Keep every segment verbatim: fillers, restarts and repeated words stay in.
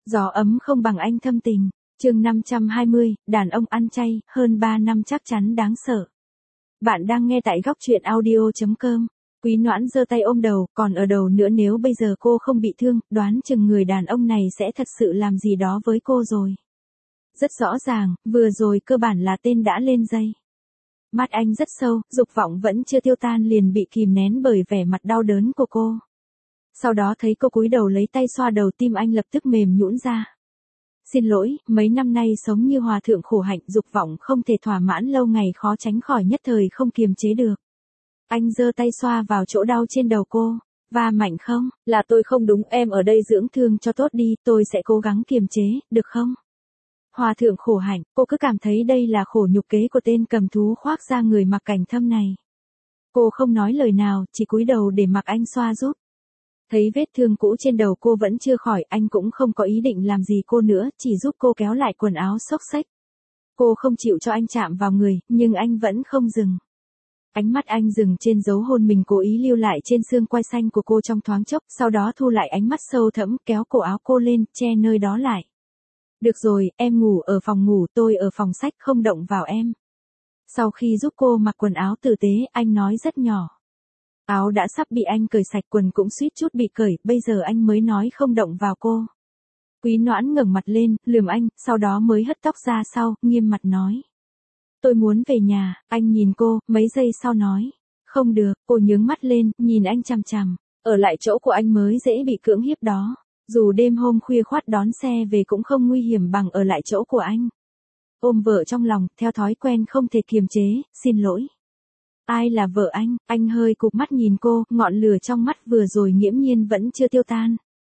Gió ấm không bằng anh thâm tình. Chương năm trăm hai mươi, đàn ông ăn chay, hơn ba năm chắc chắn đáng sợ. Bạn đang nghe tại góc truyện audio chấm com. Quý Noãn giơ tay ôm đầu, còn ở đầu nữa, nếu bây giờ cô không bị thương, đoán chừng người đàn ông này sẽ thật sự làm gì đó với cô rồi. Rất rõ ràng, vừa rồi cơ bản là tên đã lên dây. Mắt anh rất sâu, dục vọng vẫn chưa tiêu tan liền bị kìm nén bởi vẻ mặt đau đớn của cô. Sau đó thấy cô cúi đầu lấy tay xoa đầu, tim anh lập tức mềm nhũn ra. Xin lỗi, mấy năm nay sống như hòa thượng khổ hạnh, dục vọng không thể thỏa mãn lâu ngày, khó tránh khỏi nhất thời không kiềm chế được. Anh giơ tay xoa vào chỗ đau trên đầu cô. Va mạnh không? Là tôi không đúng, em ở đây dưỡng thương cho tốt đi, tôi sẽ cố gắng kiềm chế, được không? Hòa thượng khổ hạnh, cô cứ cảm thấy đây là khổ nhục kế của tên cầm thú khoác da người Mạc Cảnh Thâm này. Cô không nói lời nào, chỉ cúi đầu để mặc anh xoa giúp. Thấy vết thương cũ trên đầu cô vẫn chưa khỏi, anh cũng không có ý định làm gì cô nữa, chỉ giúp cô kéo lại quần áo xốc xếch. Cô không chịu cho anh chạm vào người, nhưng anh vẫn không dừng. Ánh mắt anh dừng trên dấu hôn mình cố ý lưu lại trên xương quai xanh của cô trong thoáng chốc, sau đó thu lại ánh mắt sâu thẫm, kéo cổ áo cô lên, che nơi đó lại. Được rồi, em ngủ ở phòng ngủ, tôi ở phòng sách, không động vào em. Sau khi giúp cô mặc quần áo tử tế, anh nói rất nhỏ. Áo đã sắp bị anh cởi sạch, quần cũng suýt chút bị cởi, bây giờ anh mới nói không động vào cô. Quý Noãn ngẩng mặt lên, lườm anh, sau đó mới hất tóc ra sau, nghiêm mặt nói. Tôi muốn về nhà. Anh nhìn cô, mấy giây sau nói. Không được. Cô nhướng mắt lên, nhìn anh chằm chằm. Ở lại chỗ của anh mới dễ bị cưỡng hiếp đó. Dù đêm hôm khuya khoắt đón xe về cũng không nguy hiểm bằng ở lại chỗ của anh. Ôm vợ trong lòng, theo thói quen không thể kiềm chế, xin lỗi. Ai là vợ anh? Anh hơi cụp mắt nhìn cô, ngọn lửa trong mắt vừa rồi nghiễm nhiên vẫn chưa tiêu tan.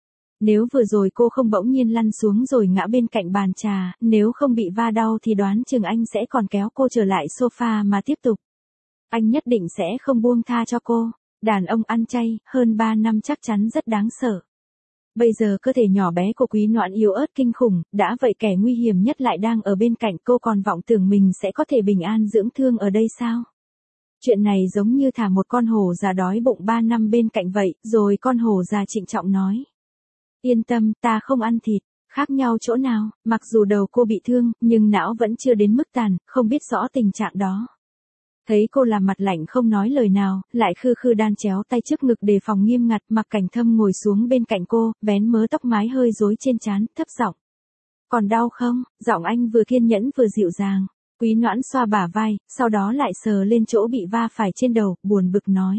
Nếu vừa rồi cô không bỗng nhiên lăn xuống rồi ngã bên cạnh bàn trà, nếu không bị va đau thì đoán chừng anh sẽ còn kéo cô trở lại sofa mà tiếp tục. Anh nhất định sẽ không buông tha cho cô. Đàn ông ăn chay, hơn ba năm chắc chắn rất đáng sợ. Bây giờ cơ thể nhỏ bé của Quý Noãn yếu ớt kinh khủng, đã vậy kẻ nguy hiểm nhất lại đang ở bên cạnh, cô còn vọng tưởng mình sẽ có thể bình an dưỡng thương ở đây sao? Chuyện này giống như thả một con hổ già đói bụng ba năm bên cạnh vậy, rồi con hổ già trịnh trọng nói. Yên tâm, ta không ăn thịt. Khác nhau chỗ nào? Mặc dù đầu cô bị thương, nhưng não vẫn chưa đến mức tàn, không biết rõ tình trạng đó. Thấy cô làm mặt lạnh không nói lời nào, lại khư khư đan chéo tay trước ngực đề phòng nghiêm ngặt, Mạc Cảnh Thâm ngồi xuống bên cạnh cô, vén mớ tóc mái hơi rối trên trán, thấp giọng. Còn đau không? Giọng anh vừa kiên nhẫn vừa dịu dàng. Quý Noãn xoa bả vai, sau đó lại sờ lên chỗ bị va phải trên đầu, buồn bực nói.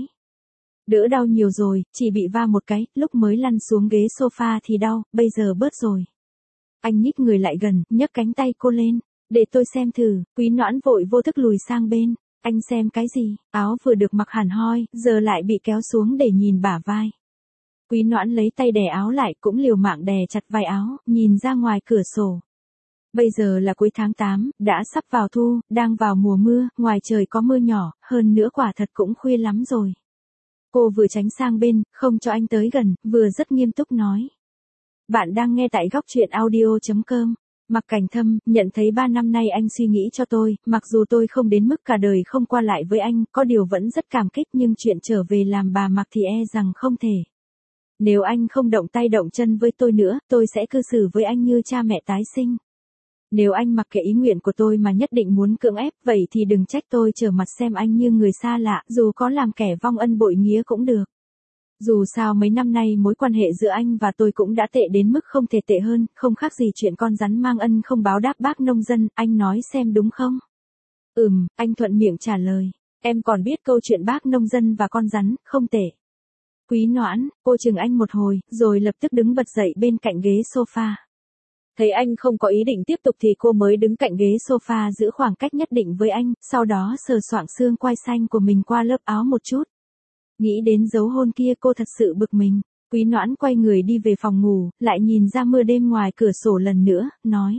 Đỡ đau nhiều rồi, chỉ bị va một cái, lúc mới lăn xuống ghế sofa thì đau, bây giờ bớt rồi. Anh nhích người lại gần, nhấc cánh tay cô lên. Để tôi xem thử. Quý Noãn vội vô thức lùi sang bên. Anh xem cái gì? Áo vừa được mặc hẳn hoi, giờ lại bị kéo xuống để nhìn bả vai. Quý Noãn lấy tay đè áo lại, cũng liều mạng đè chặt vai áo, nhìn ra ngoài cửa sổ. Bây giờ là cuối tháng tám, đã sắp vào thu, đang vào mùa mưa, ngoài trời có mưa nhỏ, hơn nữa quả thật cũng khuya lắm rồi. Cô vừa tránh sang bên, không cho anh tới gần, vừa rất nghiêm túc nói. Bạn đang nghe tại góc truyện audio chấm com. Mạc Cảnh Thâm, nhận thấy ba năm nay anh suy nghĩ cho tôi, mặc dù tôi không đến mức cả đời không qua lại với anh, có điều vẫn rất cảm kích, nhưng chuyện trở về làm bà Mạc thì e rằng không thể. Nếu anh không động tay động chân với tôi nữa, tôi sẽ cư xử với anh như cha mẹ tái sinh. Nếu anh mặc kệ ý nguyện của tôi mà nhất định muốn cưỡng ép, vậy thì đừng trách tôi trở mặt xem anh như người xa lạ, dù có làm kẻ vong ân bội nghĩa cũng được. Dù sao mấy năm nay mối quan hệ giữa anh và tôi cũng đã tệ đến mức không thể tệ hơn, không khác gì chuyện con rắn mang ân không báo đáp bác nông dân, anh nói xem đúng không? Ừm, anh thuận miệng trả lời. Em còn biết câu chuyện bác nông dân và con rắn, không tệ. Quý Noãn, cô chừng anh một hồi, rồi lập tức đứng bật dậy bên cạnh ghế sofa. Thấy anh không có ý định tiếp tục thì cô mới đứng cạnh ghế sofa giữ khoảng cách nhất định với anh, sau đó sờ soạng xương quai xanh của mình qua lớp áo một chút. Nghĩ đến dấu hôn kia cô thật sự bực mình. Quý Noãn quay người đi về phòng ngủ, lại nhìn ra mưa đêm ngoài cửa sổ lần nữa, nói.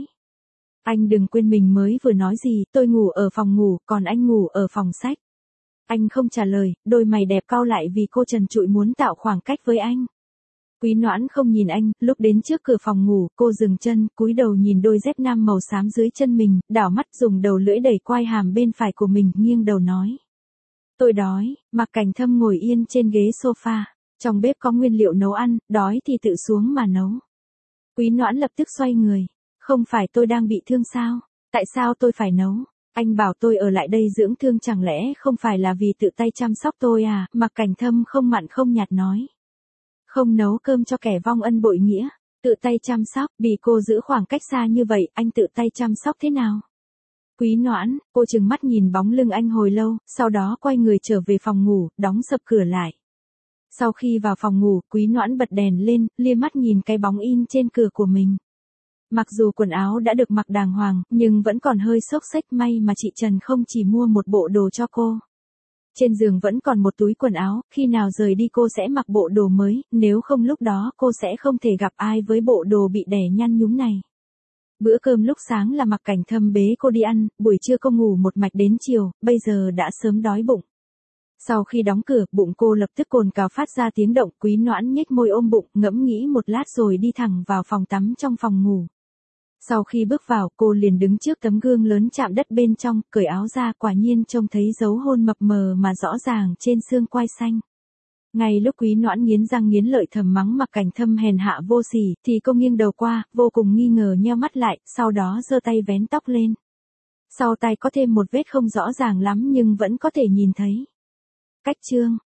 Anh đừng quên mình mới vừa nói gì, tôi ngủ ở phòng ngủ, còn anh ngủ ở phòng sách. Anh không trả lời, đôi mày đẹp cau lại vì cô trần trụi muốn tạo khoảng cách với anh. Quý Noãn không nhìn anh, lúc đến trước cửa phòng ngủ, cô dừng chân, cúi đầu nhìn đôi dép nam màu xám dưới chân mình, đảo mắt dùng đầu lưỡi đẩy quai hàm bên phải của mình, nghiêng đầu nói. Tôi đói. Mạc Cảnh Thâm ngồi yên trên ghế sofa. Trong bếp có nguyên liệu nấu ăn, đói thì tự xuống mà nấu. Quý Noãn lập tức xoay người. Không phải tôi đang bị thương sao? Tại sao tôi phải nấu? Anh bảo tôi ở lại đây dưỡng thương chẳng lẽ không phải là vì tự tay chăm sóc tôi à? Mạc Cảnh Thâm không mặn không nhạt nói. Không nấu cơm cho kẻ vong ân bội nghĩa. Tự tay chăm sóc, bị cô giữ khoảng cách xa như vậy, anh tự tay chăm sóc thế nào? Quý Noãn, cô trừng mắt nhìn bóng lưng anh hồi lâu, sau đó quay người trở về phòng ngủ, đóng sập cửa lại. Sau khi vào phòng ngủ, Quý Noãn bật đèn lên, lia mắt nhìn cái bóng in trên cửa của mình. Mặc dù quần áo đã được mặc đàng hoàng, nhưng vẫn còn hơi xốc xếch, may mà chị Trần không chỉ mua một bộ đồ cho cô. Trên giường vẫn còn một túi quần áo, khi nào rời đi cô sẽ mặc bộ đồ mới, nếu không lúc đó cô sẽ không thể gặp ai với bộ đồ bị đẻ nhăn nhúm này. Bữa cơm lúc sáng là Mạc Cảnh Thâm bế cô đi ăn, buổi trưa cô ngủ một mạch đến chiều, bây giờ đã sớm đói bụng. Sau khi đóng cửa, bụng cô lập tức cồn cào phát ra tiếng động, Quý Noãn nhếch môi ôm bụng, ngẫm nghĩ một lát rồi đi thẳng vào phòng tắm trong phòng ngủ. Sau khi bước vào, cô liền đứng trước tấm gương lớn chạm đất bên trong, cởi áo ra, quả nhiên trông thấy dấu hôn mập mờ mà rõ ràng trên xương quai xanh. Ngay lúc Quý Noãn nghiến răng nghiến lợi thầm mắng Mạc Cảnh Thâm hèn hạ vô sỉ, thì cô nghiêng đầu qua, vô cùng nghi ngờ nheo mắt lại, sau đó giơ tay vén tóc lên. Sau tay có thêm một vết không rõ ràng lắm nhưng vẫn có thể nhìn thấy. Cách chương